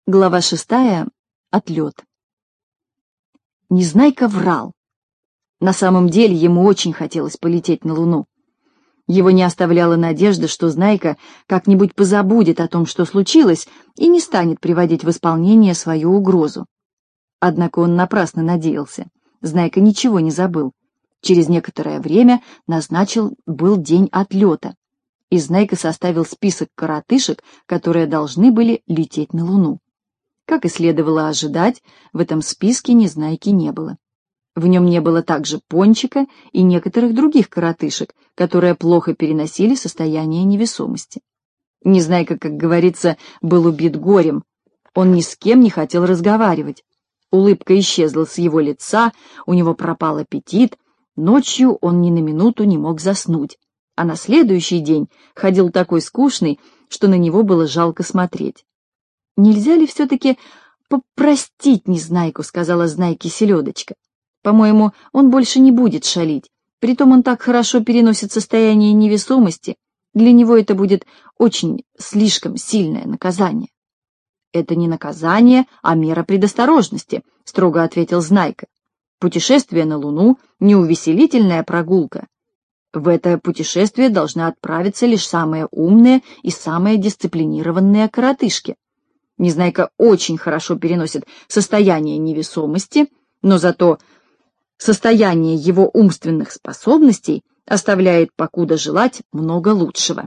Глава 6. Отлет. Незнайка врал. На самом деле ему очень хотелось полететь на Луну. Его не оставляла надежда, что Знайка как-нибудь позабудет о том, что случилось, и не станет приводить в исполнение свою угрозу. Однако он напрасно надеялся. Знайка ничего не забыл. Через некоторое время был день отлета, и Знайка составил список коротышек, которые должны были лететь на Луну. Как и следовало ожидать, в этом списке Незнайки не было. В нем не было также Пончика и некоторых других коротышек, которые плохо переносили состояние невесомости. Незнайка, как говорится, был убит горем. Он ни с кем не хотел разговаривать. Улыбка исчезла с его лица, у него пропал аппетит, ночью он ни на минуту не мог заснуть, а на следующий день ходил такой скучный, что на него было жалко смотреть. «Нельзя ли все-таки попростить Незнайку?» — сказала Знайке Селедочка. «По-моему, он больше не будет шалить. Притом он так хорошо переносит состояние невесомости. Для него это будет очень слишком сильное наказание». «Это не наказание, а мера предосторожности», — строго ответил Знайка. «Путешествие на Луну — не увеселительная прогулка. В это путешествие должны отправиться лишь самые умные и самые дисциплинированные коротышки. Незнайка очень хорошо переносит состояние невесомости, но зато состояние его умственных способностей оставляет покуда желать много лучшего.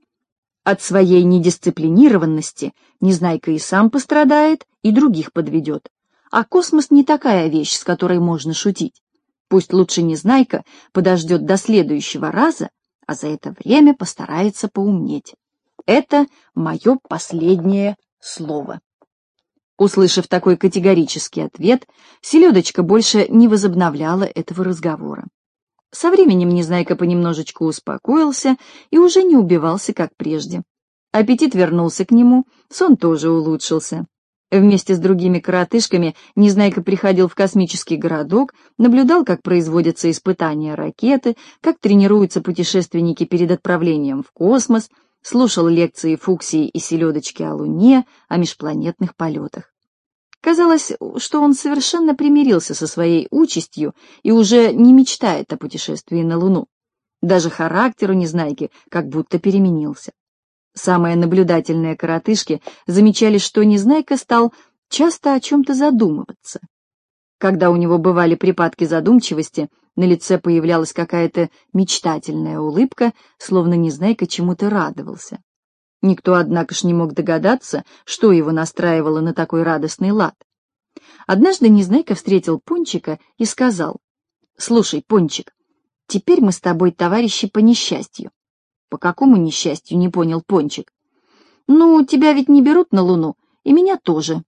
От своей недисциплинированности Незнайка и сам пострадает, и других подведет. А космос не такая вещь, с которой можно шутить. Пусть лучше Незнайка подождет до следующего раза, а за это время постарается поумнеть. Это мое последнее слово». Услышав такой категорический ответ, Селедочка больше не возобновляла этого разговора. Со временем Незнайка понемножечку успокоился и уже не убивался, как прежде. Аппетит вернулся к нему, сон тоже улучшился. Вместе с другими коротышками Незнайка приходил в космический городок, наблюдал, как производятся испытания ракеты, как тренируются путешественники перед отправлением в космос, слушал лекции Фуксии и Селедочки о Луне, о межпланетных полетах. Казалось, что он совершенно примирился со своей участью и уже не мечтает о путешествии на Луну. Даже характер у Незнайки как будто переменился. Самые наблюдательные коротышки замечали, что Незнайка стал часто о чем-то задумываться. Когда у него бывали припадки задумчивости, на лице появлялась какая-то мечтательная улыбка, словно Незнайка чему-то радовался. Никто, однако ж, не мог догадаться, что его настраивало на такой радостный лад. Однажды Незнайка встретил Пончика и сказал: «Слушай, Пончик, теперь мы с тобой товарищи по несчастью». «По какому несчастью?» — не понял Пончик. «Ну, тебя ведь не берут на Луну, и меня тоже».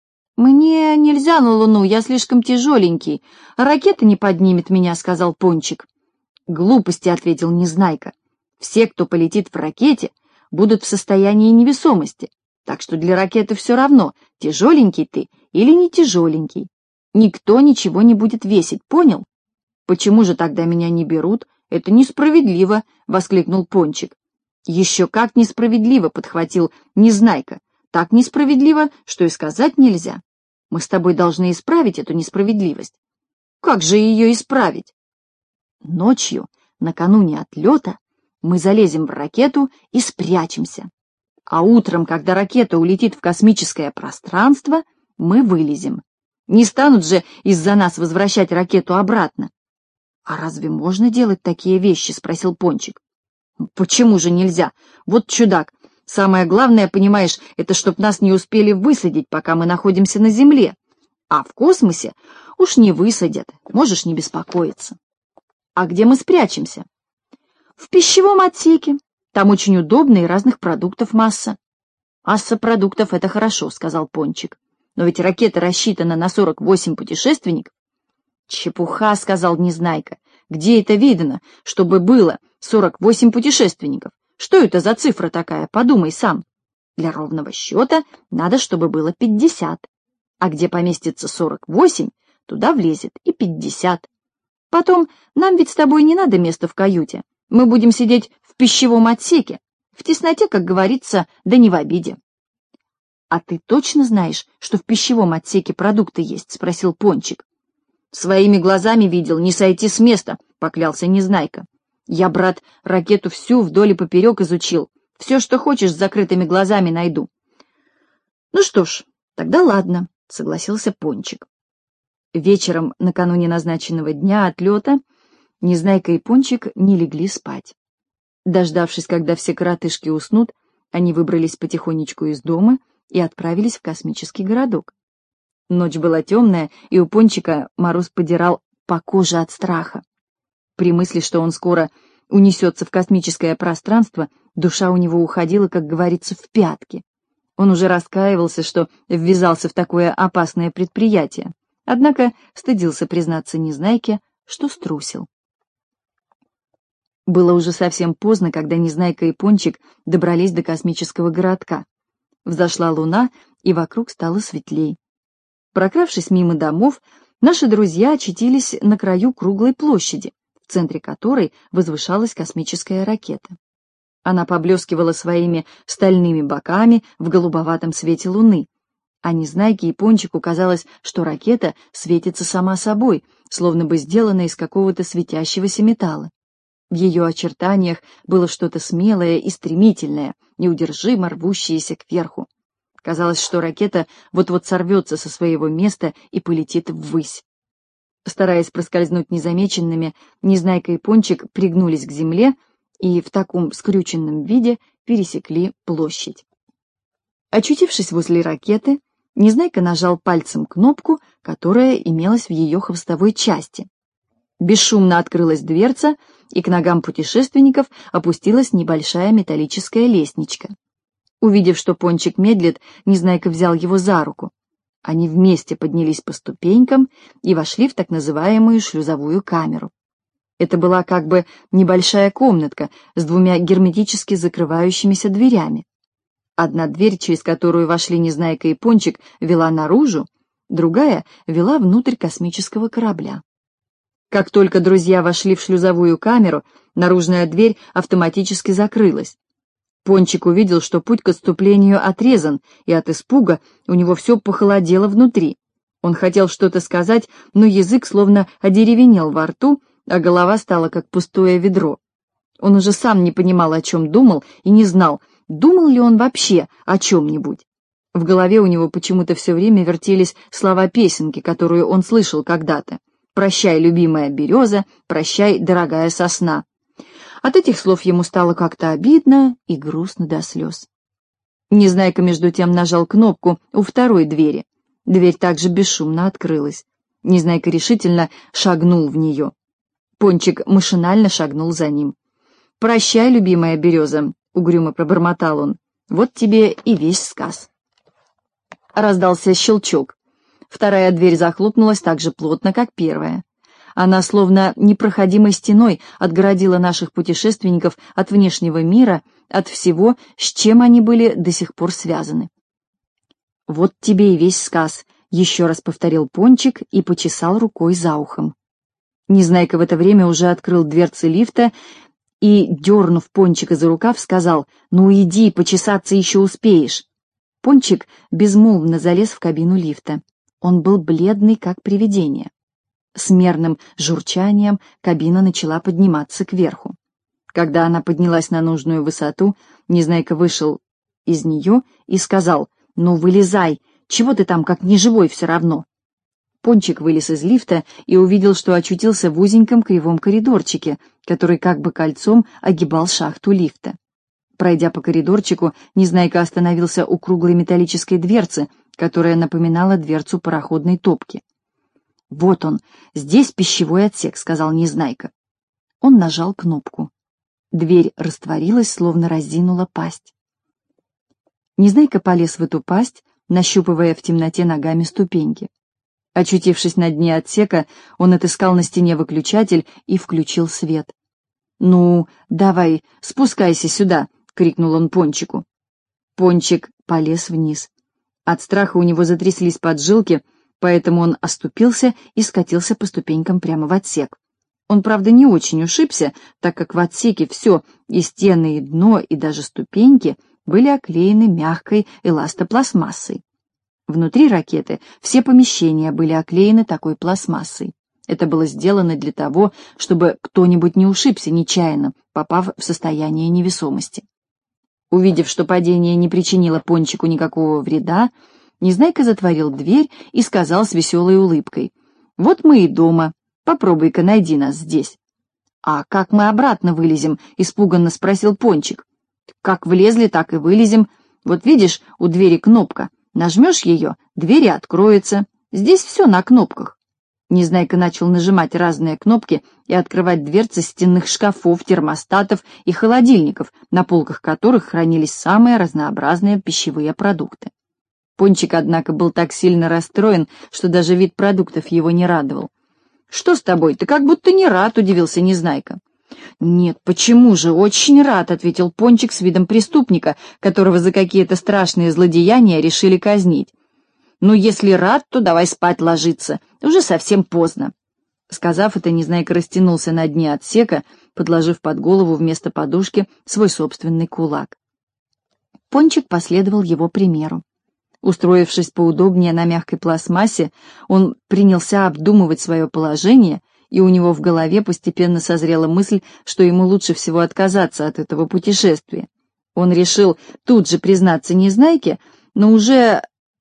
«Мне нельзя на Луну, я слишком тяжеленький, а ракета не поднимет меня», — сказал Пончик. «Глупости», — ответил Незнайка. «Все, кто полетит в ракете, будут в состоянии невесомости, так что для ракеты все равно, тяжеленький ты или не тяжеленький. Никто ничего не будет весить, понял?» «Почему же тогда меня не берут? Это несправедливо», — воскликнул Пончик. «Еще как несправедливо», — подхватил Незнайка. «Так несправедливо, что и сказать нельзя. Мы с тобой должны исправить эту несправедливость». «Как же ее исправить?» «Ночью, накануне отлета, мы залезем в ракету и спрячемся. А утром, когда ракета улетит в космическое пространство, мы вылезем. Не станут же из-за нас возвращать ракету обратно». «А разве можно делать такие вещи?» — спросил Пончик. «Почему же нельзя? Вот чудак. Самое главное, понимаешь, это чтоб нас не успели высадить, пока мы находимся на Земле. А в космосе уж не высадят, можешь не беспокоиться». «А где мы спрячемся?» «В пищевом отсеке. Там очень удобно и разных продуктов масса». «Масса продуктов — это хорошо», — сказал Пончик. «Но ведь ракета рассчитана на 48 путешественников». «Чепуха», — сказал Незнайка. «Где это видано, чтобы было 48 путешественников? Что это за цифра такая? Подумай сам. Для ровного счета надо, чтобы было 50. А где поместится 48, туда влезет и 50. Потом, нам ведь с тобой не надо места в каюте. Мы будем сидеть в пищевом отсеке. В тесноте, как говорится, да не в обиде». «А ты точно знаешь, что в пищевом отсеке продукты есть?» — спросил Пончик. «Своими глазами видел, не сойти с места», — поклялся Незнайка. «Я, брат, ракету всю вдоль и поперек изучил. Все, что хочешь, с закрытыми глазами найду». «Ну что ж, тогда ладно», — согласился Пончик. Вечером, накануне назначенного дня отлета, Незнайка и Пончик не легли спать. Дождавшись, когда все коротышки уснут, они выбрались потихонечку из дома и отправились в космический городок. Ночь была темная, и у Пончика мороз подирал по коже от страха. При мысли, что он скоро унесется в космическое пространство, душа у него уходила, как говорится, в пятки. Он уже раскаивался, что ввязался в такое опасное предприятие, однако стыдился признаться Незнайке, что струсил. Было уже совсем поздно, когда Незнайка и Пончик добрались до космического городка. Взошла луна, и вокруг стало светлей. Прокравшись мимо домов, наши друзья очутились на краю круглой площади, в центре которой возвышалась космическая ракета. Она поблескивала своими стальными боками в голубоватом свете луны, а Незнайке и Пончику казалось, что ракета светится сама собой, словно бы сделана из какого-то светящегося металла. В ее очертаниях было что-то смелое и стремительное, неудержимо рвущееся кверху. Казалось, что ракета вот-вот сорвется со своего места и полетит ввысь. Стараясь проскользнуть незамеченными, Незнайка и Пончик пригнулись к земле и в таком скрюченном виде пересекли площадь. Очутившись возле ракеты, Незнайка нажал пальцем кнопку, которая имелась в ее хвостовой части. Бесшумно открылась дверца, и к ногам путешественников опустилась небольшая металлическая лестничка. Увидев, что Пончик медлит, Незнайка взял его за руку. Они вместе поднялись по ступенькам и вошли в так называемую шлюзовую камеру. Это была как бы небольшая комнатка с двумя герметически закрывающимися дверями. Одна дверь, через которую вошли Незнайка и Пончик, вела наружу, другая вела внутрь космического корабля. Как только друзья вошли в шлюзовую камеру, наружная дверь автоматически закрылась. Пончик увидел, что путь к отступлению отрезан, и от испуга у него все похолодело внутри. Он хотел что-то сказать, но язык словно одеревенел во рту, а голова стала как пустое ведро. Он уже сам не понимал, о чем думал, и не знал, думал ли он вообще о чем-нибудь. В голове у него почему-то все время вертелись слова песенки, которую он слышал когда-то. «Прощай, любимая береза, прощай, дорогая сосна». От этих слов ему стало как-то обидно и грустно до слез. Незнайка между тем нажал кнопку у второй двери. Дверь также бесшумно открылась. Незнайка решительно шагнул в нее. Пончик машинально шагнул за ним. «Прощай, любимая береза», — угрюмо пробормотал он. «Вот тебе и весь сказ». Раздался щелчок. Вторая дверь захлопнулась так же плотно, как первая. Она словно непроходимой стеной отгородила наших путешественников от внешнего мира, от всего, с чем они были до сих пор связаны. «Вот тебе и весь сказ», — еще раз повторил Пончик и почесал рукой за ухом. Незнайка в это время уже открыл дверцы лифта и, дернув Пончика за рукав, сказал: «Ну иди, почесаться еще успеешь». Пончик безмолвно залез в кабину лифта. Он был бледный, как привидение. С мерным журчанием кабина начала подниматься кверху. Когда она поднялась на нужную высоту, Незнайка вышел из нее и сказал: «Ну, вылезай, чего ты там, как неживой все равно?» Пончик вылез из лифта и увидел, что очутился в узеньком кривом коридорчике, который как бы кольцом огибал шахту лифта. Пройдя по коридорчику, Незнайка остановился у круглой металлической дверцы, которая напоминала дверцу пароходной топки. «Вот он, здесь пищевой отсек», — сказал Незнайка. Он нажал кнопку. Дверь растворилась, словно разинула пасть. Незнайка полез в эту пасть, нащупывая в темноте ногами ступеньки. Очутившись на дне отсека, он отыскал на стене выключатель и включил свет. «Ну, давай, спускайся сюда», — крикнул он Пончику. Пончик полез вниз. От страха у него затряслись поджилки, поэтому он оступился и скатился по ступенькам прямо в отсек. Он, правда, не очень ушибся, так как в отсеке все, и стены, и дно, и даже ступеньки, были оклеены мягкой эластопластмассой. Внутри ракеты все помещения были оклеены такой пластмассой. Это было сделано для того, чтобы кто-нибудь не ушибся нечаянно, попав в состояние невесомости. Увидев, что падение не причинило Пончику никакого вреда, Незнайка затворил дверь и сказал с веселой улыбкой: «Вот мы и дома. Попробуй-ка найди нас здесь». «А как мы обратно вылезем?» — испуганно спросил Пончик. «Как влезли, так и вылезем. Вот видишь, у двери кнопка. Нажмешь ее, дверь и откроется. Здесь все на кнопках». Незнайка начал нажимать разные кнопки и открывать дверцы стенных шкафов, термостатов и холодильников, на полках которых хранились самые разнообразные пищевые продукты. Пончик, однако, был так сильно расстроен, что даже вид продуктов его не радовал. «Что с тобой? Ты как будто не рад», — удивился Незнайка. «Нет, почему же? Очень рад», — ответил Пончик с видом преступника, которого за какие-то страшные злодеяния решили казнить. «Ну, если рад, то давай спать ложиться. Уже совсем поздно». Сказав это, Незнайка растянулся на дне отсека, подложив под голову вместо подушки свой собственный кулак. Пончик последовал его примеру. Устроившись поудобнее на мягкой пластмассе, он принялся обдумывать свое положение, и у него в голове постепенно созрела мысль, что ему лучше всего отказаться от этого путешествия. Он решил тут же признаться Незнайке, но уже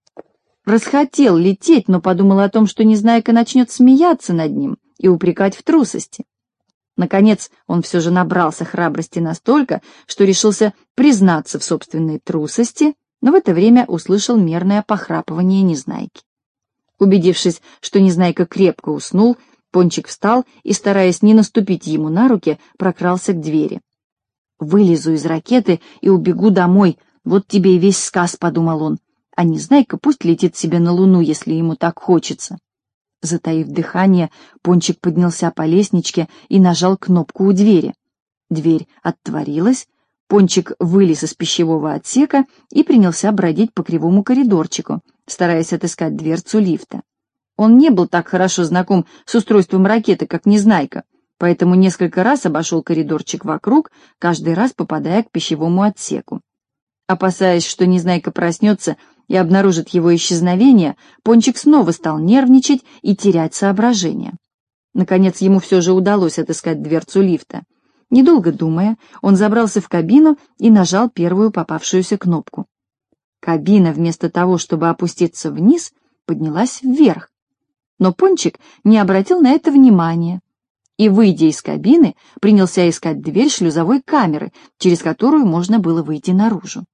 расхотел лететь, но подумал о том, что Незнайка начнет смеяться над ним и упрекать в трусости. Наконец он все же набрался храбрости настолько, что решился признаться в собственной трусости, но в это время услышал мерное похрапывание Незнайки. Убедившись, что Незнайка крепко уснул, Пончик встал и, стараясь не наступить ему на руки, прокрался к двери. «Вылезу из ракеты и убегу домой, вот тебе и весь сказ», — подумал он, «а Незнайка пусть летит себе на Луну, если ему так хочется». Затаив дыхание, Пончик поднялся по лестничке и нажал кнопку у двери. Дверь отворилась, Пончик вылез из пищевого отсека и принялся бродить по кривому коридорчику, стараясь отыскать дверцу лифта. Он не был так хорошо знаком с устройством ракеты, как Незнайка, поэтому несколько раз обошел коридорчик вокруг, каждый раз попадая к пищевому отсеку. Опасаясь, что Незнайка проснется и обнаружит его исчезновение, Пончик снова стал нервничать и терять соображение. Наконец ему все же удалось отыскать дверцу лифта. Недолго думая, он забрался в кабину и нажал первую попавшуюся кнопку. Кабина, вместо того, чтобы опуститься вниз, поднялась вверх. Но Пончик не обратил на это внимания и, выйдя из кабины, принялся искать дверь шлюзовой камеры, через которую можно было выйти наружу.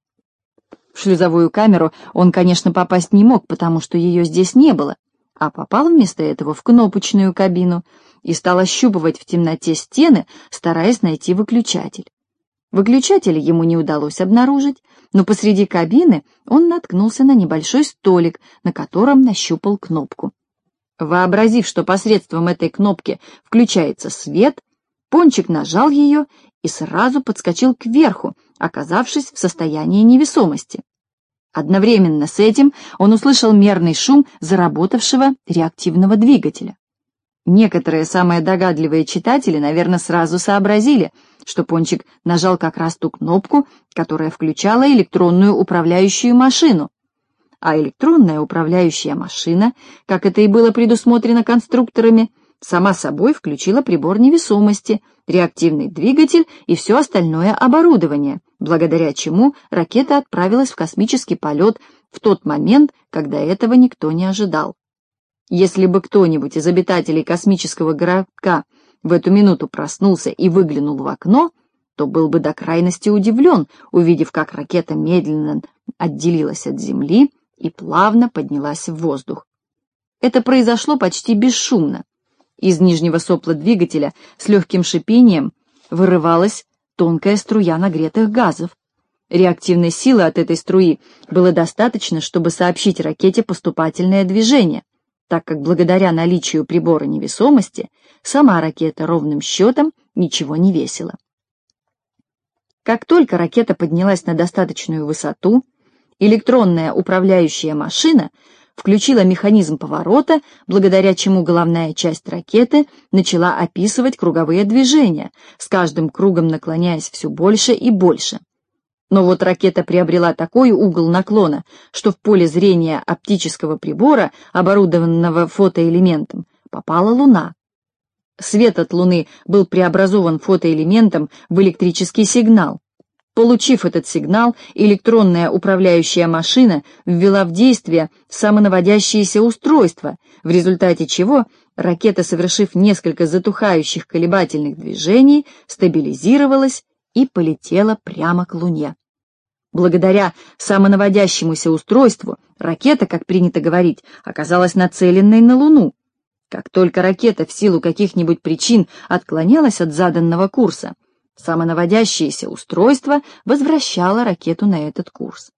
В шлюзовую камеру он, конечно, попасть не мог, потому что ее здесь не было, а попал вместо этого в кнопочную кабину и стал ощупывать в темноте стены, стараясь найти выключатель. Выключателя ему не удалось обнаружить, но посреди кабины он наткнулся на небольшой столик, на котором нащупал кнопку. Вообразив, что посредством этой кнопки включается свет, Пончик нажал ее и сразу подскочил кверху, оказавшись в состоянии невесомости. Одновременно с этим он услышал мерный шум заработавшего реактивного двигателя. Некоторые самые догадливые читатели, наверное, сразу сообразили, что Пончик нажал как раз ту кнопку, которая включала электронную управляющую машину. А электронная управляющая машина, как это и было предусмотрено конструкторами, сама собой включила прибор невесомости, реактивный двигатель и все остальное оборудование, благодаря чему ракета отправилась в космический полет в тот момент, когда этого никто не ожидал. Если бы кто-нибудь из обитателей космического городка в эту минуту проснулся и выглянул в окно, то был бы до крайности удивлен, увидев, как ракета медленно отделилась от Земли и плавно поднялась в воздух. Это произошло почти бесшумно. Из нижнего сопла двигателя с легким шипением вырывалась тонкая струя нагретых газов. Реактивной силы от этой струи было достаточно, чтобы сообщить ракете поступательное движение, так как благодаря наличию прибора невесомости сама ракета ровным счетом ничего не весила. Как только ракета поднялась на достаточную высоту, электронная управляющая машина включила механизм поворота, благодаря чему головная часть ракеты начала описывать круговые движения, с каждым кругом наклоняясь все больше и больше. Но вот ракета приобрела такой угол наклона, что в поле зрения оптического прибора, оборудованного фотоэлементом, попала Луна. Свет от Луны был преобразован фотоэлементом в электрический сигнал. Получив этот сигнал, электронная управляющая машина ввела в действие самонаводящееся устройство, в результате чего ракета, совершив несколько затухающих колебательных движений, стабилизировалась и полетела прямо к Луне. Благодаря самонаводящемуся устройству ракета, как принято говорить, оказалась нацеленной на Луну. Как только ракета в силу каких-нибудь причин отклонялась от заданного курса, самонаводящееся устройство возвращало ракету на этот курс.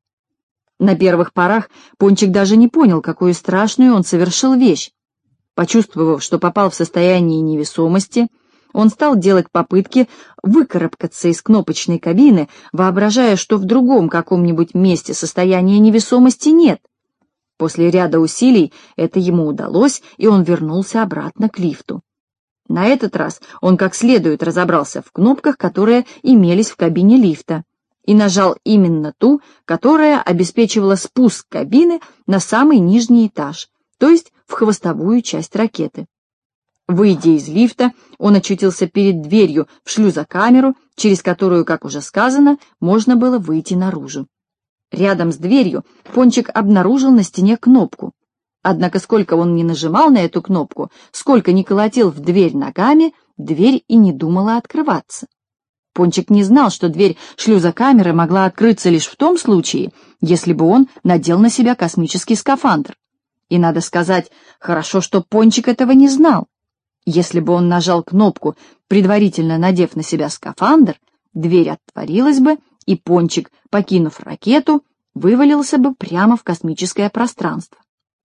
На первых порах Пончик даже не понял, какую страшную он совершил вещь. Почувствовав, что попал в состояние невесомости, он стал делать попытки выкарабкаться из кнопочной кабины, воображая, что в другом каком-нибудь месте состояния невесомости нет. После ряда усилий это ему удалось, и он вернулся обратно к лифту. На этот раз он как следует разобрался в кнопках, которые имелись в кабине лифта, и нажал именно ту, которая обеспечивала спуск кабины на самый нижний этаж, то есть в хвостовую часть ракеты. Выйдя из лифта, он очутился перед дверью в шлюзокамеру, через которую, как уже сказано, можно было выйти наружу. Рядом с дверью Пончик обнаружил на стене кнопку. Однако сколько он ни нажимал на эту кнопку, сколько ни колотил в дверь ногами, дверь и не думала открываться. Пончик не знал, что дверь шлюзокамеры могла открыться лишь в том случае, если бы он надел на себя космический скафандр. И, надо сказать, хорошо, что Пончик этого не знал. Если бы он нажал кнопку, предварительно надев на себя скафандр, дверь отворилась бы, и Пончик, покинув ракету, вывалился бы прямо в космическое пространство.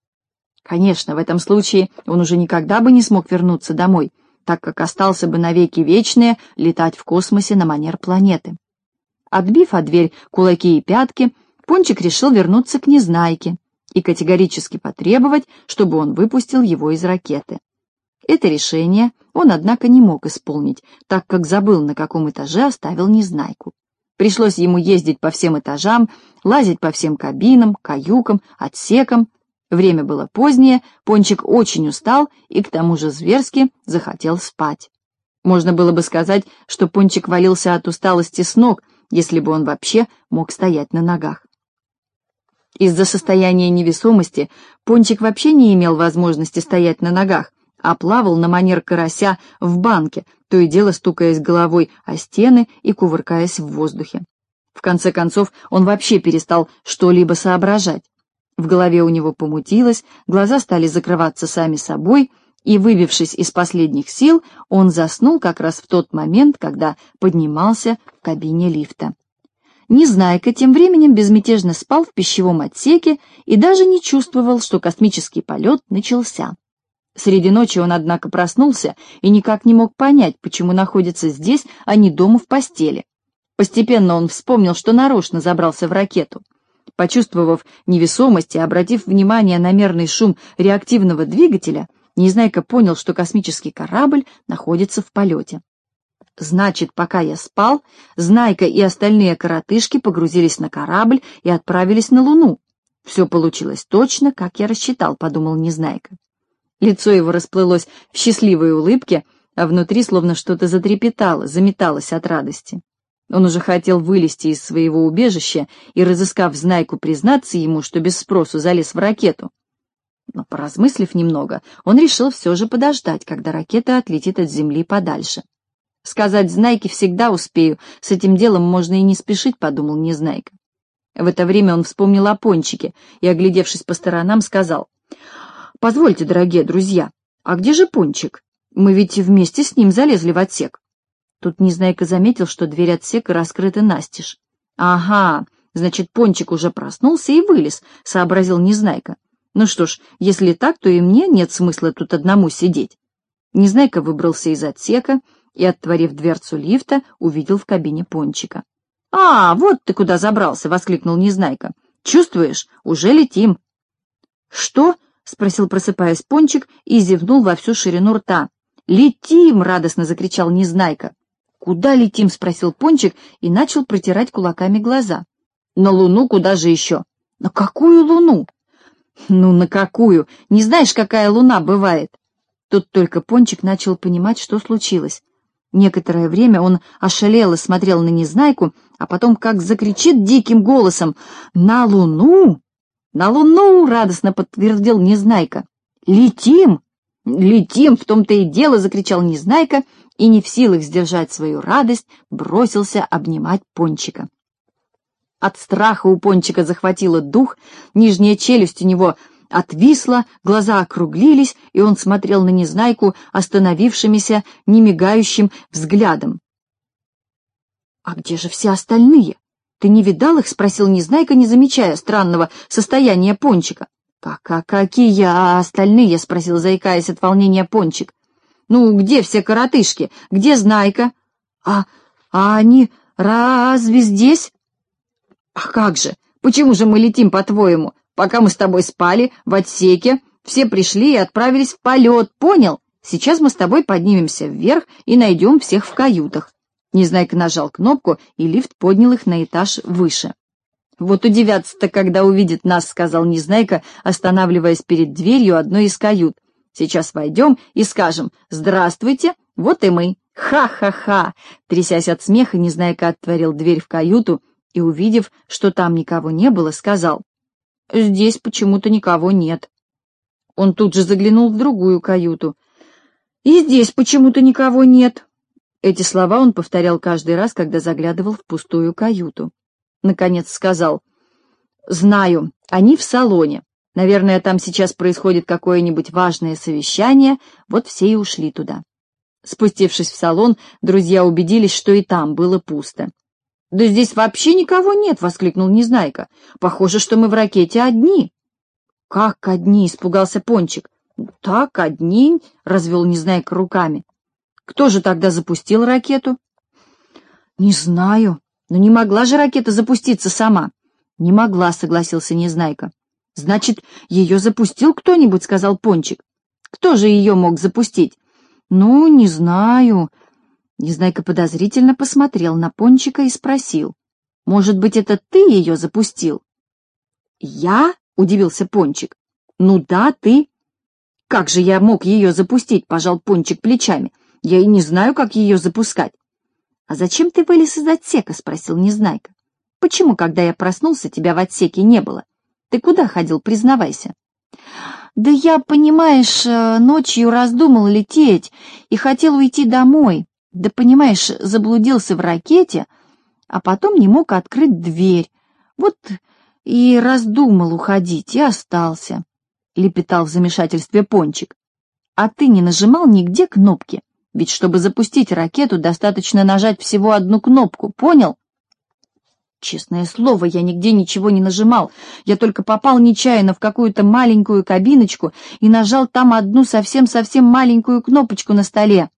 Конечно, в этом случае он уже никогда бы не смог вернуться домой, так как остался бы навеки вечные летать в космосе на манер планеты. Отбив от дверь кулаки и пятки, Пончик решил вернуться к Незнайке и категорически потребовать, чтобы он выпустил его из ракеты. Это решение он, однако, не мог исполнить, так как забыл, на каком этаже оставил Незнайку. Пришлось ему ездить по всем этажам, лазить по всем кабинам, каюкам, отсекам. Время было позднее, Пончик очень устал и к тому же зверски захотел спать. Можно было бы сказать, что Пончик валился от усталости с ног, если бы он вообще мог стоять на ногах. Из-за состояния невесомости Пончик вообще не имел возможности стоять на ногах, а плавал на манер карася в банке, то и дело стукаясь головой о стены и кувыркаясь в воздухе. В конце концов, он вообще перестал что-либо соображать. В голове у него помутилось, глаза стали закрываться сами собой, и, выбившись из последних сил, он заснул как раз в тот момент, когда поднимался в кабине лифта. Незнайка тем временем безмятежно спал в пищевом отсеке и даже не чувствовал, что космический полет начался. Среди ночи он, однако, проснулся и никак не мог понять, почему находится здесь, а не дома в постели. Постепенно он вспомнил, что нарочно забрался в ракету. Почувствовав невесомость и обратив внимание на мерный шум реактивного двигателя, Незнайка понял, что космический корабль находится в полете. Значит, пока я спал, Знайка и остальные коротышки погрузились на корабль и отправились на Луну. Все получилось точно, как я рассчитал, подумал Незнайка. Лицо его расплылось в счастливой улыбке, а внутри словно что-то затрепетало, заметалось от радости. Он уже хотел вылезти из своего убежища и, разыскав Знайку, признаться ему, что без спросу залез в ракету. Но, поразмыслив немного, он решил все же подождать, когда ракета отлетит от Земли подальше. «Сказать Знайке всегда успею, с этим делом можно и не спешить», — подумал Незнайка. В это время он вспомнил о Пончике и, оглядевшись по сторонам, сказал: «Позвольте, дорогие друзья, а где же Пончик? Мы ведь вместе с ним залезли в отсек». Тут Незнайка заметил, что дверь отсека раскрыта настежь. «Ага, значит, Пончик уже проснулся и вылез», — сообразил Незнайка. «Ну что ж, если так, то и мне нет смысла тут одному сидеть». Незнайка выбрался из отсека и, отворив дверцу лифта, увидел в кабине Пончика. «А, вот ты куда забрался!» — воскликнул Незнайка. «Чувствуешь, уже летим». «Что?» — спросил, просыпаясь, Пончик и зевнул во всю ширину рта. «Летим!» — радостно закричал Незнайка. «Куда летим?» — спросил Пончик и начал протирать кулаками глаза. «На Луну, куда же еще?» «На какую Луну?» «Ну, на какую? Не знаешь, какая Луна бывает?» Тут только Пончик начал понимать, что случилось. Некоторое время он ошалело смотрел на Незнайку, а потом как закричит диким голосом: «На Луну! На Луну!» — радостно подтвердил Незнайка. «Летим! Летим! В том-то и дело!» — закричал Незнайка и, не в силах сдержать свою радость, бросился обнимать Пончика. От страха у Пончика захватило дух, нижняя челюсть у него отвисла, глаза округлились, и он смотрел на Незнайку остановившимися, немигающим взглядом. «А где же все остальные? Ты не видал их?» — спросил Незнайка, не замечая странного состояния Пончика. «Какие остальные?» — спросил, заикаясь от волнения, Пончик. «Ну, где все коротышки? Где Знайка?» А они разве здесь?» «А как же? Почему же мы летим, по-твоему? Пока мы с тобой спали в отсеке, все пришли и отправились в полет, понял? Сейчас мы с тобой поднимемся вверх и найдем всех в каютах». Незнайка нажал кнопку, и лифт поднял их на этаж выше. «Вот удивятся-то, когда увидят нас», — сказал Незнайка, останавливаясь перед дверью одной из кают. «Сейчас войдем и скажем: здравствуйте, вот и мы. Ха-ха-ха!» Трясясь от смеха, Незнайка отворил дверь в каюту и, увидев, что там никого не было, сказал: «Здесь почему-то никого нет». Он тут же заглянул в другую каюту. «И здесь почему-то никого нет». Эти слова он повторял каждый раз, когда заглядывал в пустую каюту. Наконец сказал: «Знаю, они в салоне. Наверное, там сейчас происходит какое-нибудь важное совещание, вот все и ушли туда». Спустившись в салон, друзья убедились, что и там было пусто. «Да здесь вообще никого нет!» — воскликнул Незнайка. «Похоже, что мы в ракете одни». «Как одни?» — испугался Пончик. «Так, одни», — развел Незнайка руками. «Кто же тогда запустил ракету?» «Не знаю. Но не могла же ракета запуститься сама?» «Не могла», — согласился Незнайка. «Значит, ее запустил кто-нибудь?» — сказал Пончик. «Кто же ее мог запустить?» «Ну, не знаю». Незнайка подозрительно посмотрел на Пончика и спросил: «Может быть, это ты ее запустил?» «Я?» — удивился Пончик. «Ну да, ты». «Как же я мог ее запустить?» — пожал Пончик плечами. «Я и не знаю, как ее запускать». «А зачем ты вылез из отсека?» — спросил Незнайка. «Почему, когда я проснулся, тебя в отсеке не было? Ты куда ходил, признавайся?» «Да я, понимаешь, ночью раздумал лететь и хотел уйти домой. Да, понимаешь, заблудился в ракете, а потом не мог открыть дверь. Вот и раздумал уходить, и остался», — лепетал в замешательстве Пончик. «А ты не нажимал нигде кнопки? Ведь чтобы запустить ракету, достаточно нажать всего одну кнопку, понял?» «Честное слово, я нигде ничего не нажимал. Я только попал нечаянно в какую-то маленькую кабиночку и нажал там одну совсем-совсем маленькую кнопочку на столе».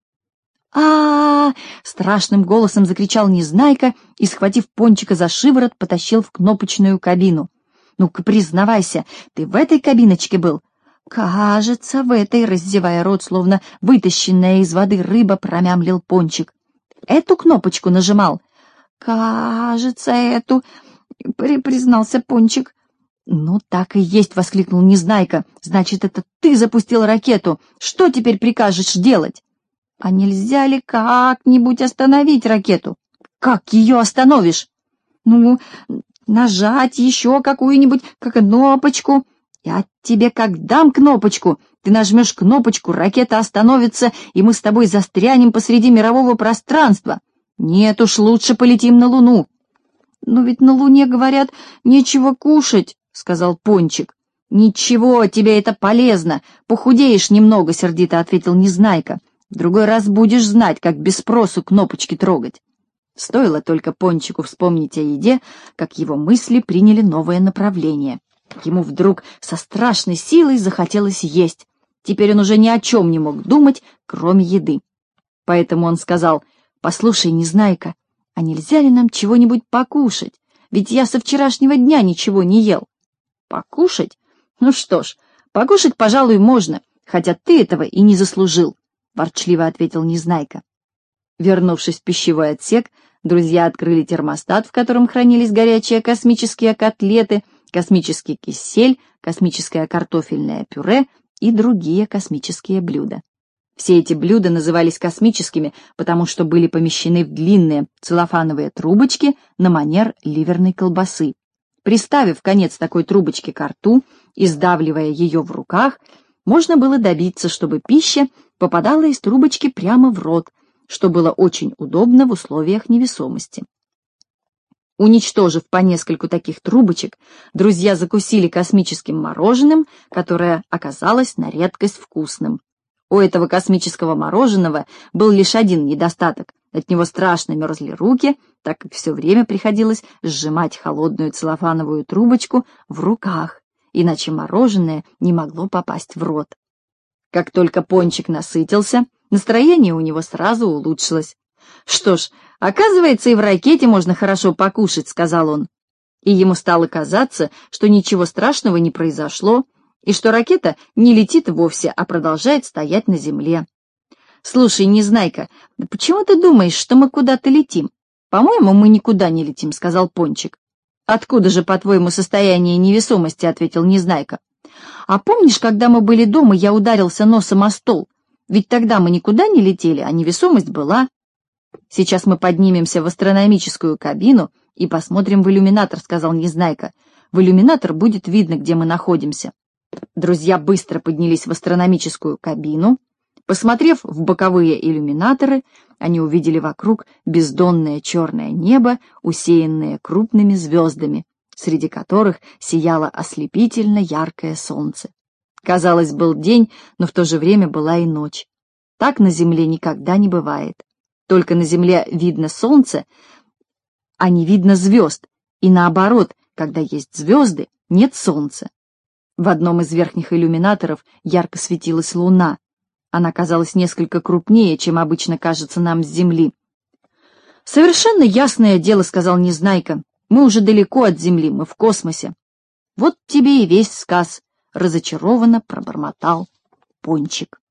А страшным голосом закричал Незнайка и, схватив Пончика за шиворот, потащил в кнопочную кабину. «Ну-ка, признавайся, ты в этой кабиночке был?» «Кажется, в этой», — раздевая рот, словно вытащенная из воды рыба, промямлил Пончик. «Эту кнопочку нажимал?» «Кажется, эту», — признался Пончик. «Ну, так и есть», — воскликнул Незнайка. «Значит, это ты запустил ракету. Что теперь прикажешь делать?» «А нельзя ли как-нибудь остановить ракету?» «Как ее остановишь?» «Ну, нажать еще какую-нибудь кнопочку». «Я тебе как дам кнопочку, ты нажмешь кнопочку, ракета остановится, и мы с тобой застрянем посреди мирового пространства. Нет уж, лучше полетим на Луну». «Но ведь на Луне, говорят, нечего кушать», — сказал Пончик. «Ничего, тебе это полезно, похудеешь немного», — сердито ответил Незнайка. «В другой раз будешь знать, как без спросу кнопочки трогать». Стоило только Пончику вспомнить о еде, как его мысли приняли новое направление. Ему вдруг со страшной силой захотелось есть. Теперь он уже ни о чем не мог думать, кроме еды. Поэтому он сказал: «Послушай, Незнайка, а нельзя ли нам чего-нибудь покушать? Ведь я со вчерашнего дня ничего не ел». «Покушать? Ну что ж, покушать, пожалуй, можно, хотя ты этого и не заслужил», — ворчливо ответил Незнайка. Вернувшись в пищевой отсек, друзья открыли термостат, в котором хранились горячие космические котлеты, космический кисель, космическое картофельное пюре и другие космические блюда. Все эти блюда назывались космическими, потому что были помещены в длинные целлофановые трубочки на манер ливерной колбасы. Приставив конец такой трубочки к рту и сдавливая ее в руках, можно было добиться, чтобы пища попадала из трубочки прямо в рот, что было очень удобно в условиях невесомости. Уничтожив по нескольку таких трубочек, друзья закусили космическим мороженым, которое оказалось на редкость вкусным. У этого космического мороженого был лишь один недостаток. От него страшно мерзли руки, так как все время приходилось сжимать холодную целлофановую трубочку в руках, иначе мороженое не могло попасть в рот. Как только Пончик насытился, настроение у него сразу улучшилось. «Что ж, оказывается, и в ракете можно хорошо покушать», — сказал он. И ему стало казаться, что ничего страшного не произошло, и что ракета не летит вовсе, а продолжает стоять на земле. «Слушай, Незнайка, почему ты думаешь, что мы куда-то летим? По-моему, мы никуда не летим», — сказал Пончик. «Откуда же, по-твоему, состояние невесомости?» — ответил Незнайка. «А помнишь, когда мы были дома, я ударился носом о стол? Ведь тогда мы никуда не летели, а невесомость была. Сейчас мы поднимемся в астрономическую кабину и посмотрим в иллюминатор», — сказал Незнайка. «В иллюминатор будет видно, где мы находимся». Друзья быстро поднялись в астрономическую кабину. Посмотрев в боковые иллюминаторы, они увидели вокруг бездонное черное небо, усеянное крупными звездами, среди которых сияло ослепительно яркое солнце. Казалось, был день, но в то же время была и ночь. Так на Земле никогда не бывает. Только на Земле видно солнце, а не видно звезд, и наоборот, когда есть звезды, нет солнца. В одном из верхних иллюминаторов ярко светилась луна. Она казалась несколько крупнее, чем обычно кажется нам с Земли. «Совершенно ясное дело», — сказал Незнайка. «Мы уже далеко от Земли, мы в космосе». «Вот тебе и весь сказ», — разочарованно пробормотал Пончик.